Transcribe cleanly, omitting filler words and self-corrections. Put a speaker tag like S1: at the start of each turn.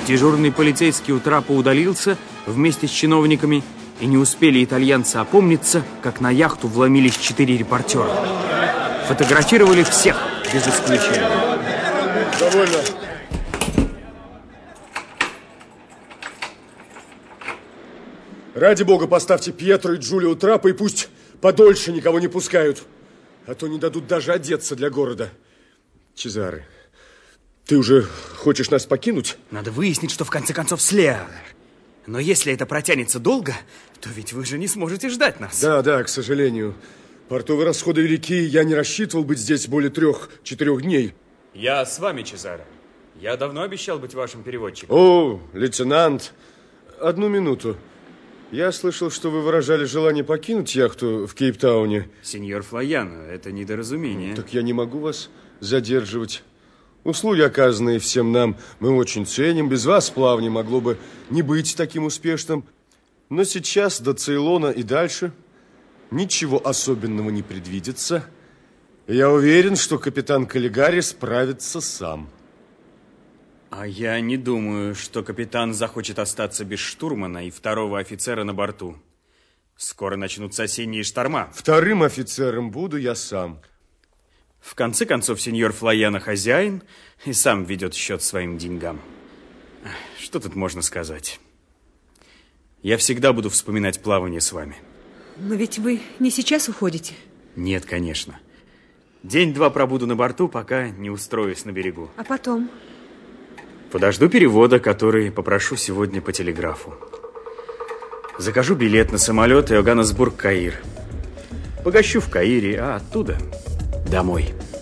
S1: Дежурный полицейский у трапа удалился вместе с чиновниками, и не успели итальянцы опомниться, как на яхту вломились 4 репортера. Фотографировали всех, без исключения.
S2: Довольно. Ради бога, поставьте Пьетро и Джулио у трапа, и пусть подольше никого не пускают. А то не дадут даже одеться для города. Чезаре, ты уже хочешь нас покинуть?
S1: Надо выяснить, что в конце концов с Лео. Но если это протянется долго, то ведь вы же не сможете ждать нас.
S2: Да, к сожалению. Портовые расходы велики, я не рассчитывал быть здесь более 3-4 дней.
S1: Я с вами, Чезаре. Я давно обещал быть вашим переводчиком.
S2: О, лейтенант, 1 минуту. Я слышал, что вы выражали желание покинуть яхту в Кейптауне.
S1: Сеньор Флояно, это недоразумение.
S2: Так я не могу вас задерживать. Услуги, оказанные всем нам, мы очень ценим. Без вас плавание могло бы не быть таким успешным. Но сейчас до Цейлона и дальше ничего особенного не предвидится. И я уверен, что капитан Каллигари справится сам.
S1: А я не думаю, что капитан захочет остаться без штурмана и 2-го офицера на борту. Скоро начнутся осенние шторма.
S2: 2-м офицером буду я сам.
S1: В конце концов, сеньор Флояно хозяин и сам ведет счет своим деньгам. Что тут можно сказать? Я всегда буду вспоминать плавание с вами.
S3: Но ведь вы не сейчас уходите?
S1: Нет, конечно. День-два пробуду на борту, пока не устроюсь на берегу.
S3: А потом?
S1: Подожду перевода, который попрошу сегодня по телеграфу. Закажу билет на самолет Йоханнесбург-Каир. Погощу в Каире, а оттуда домой.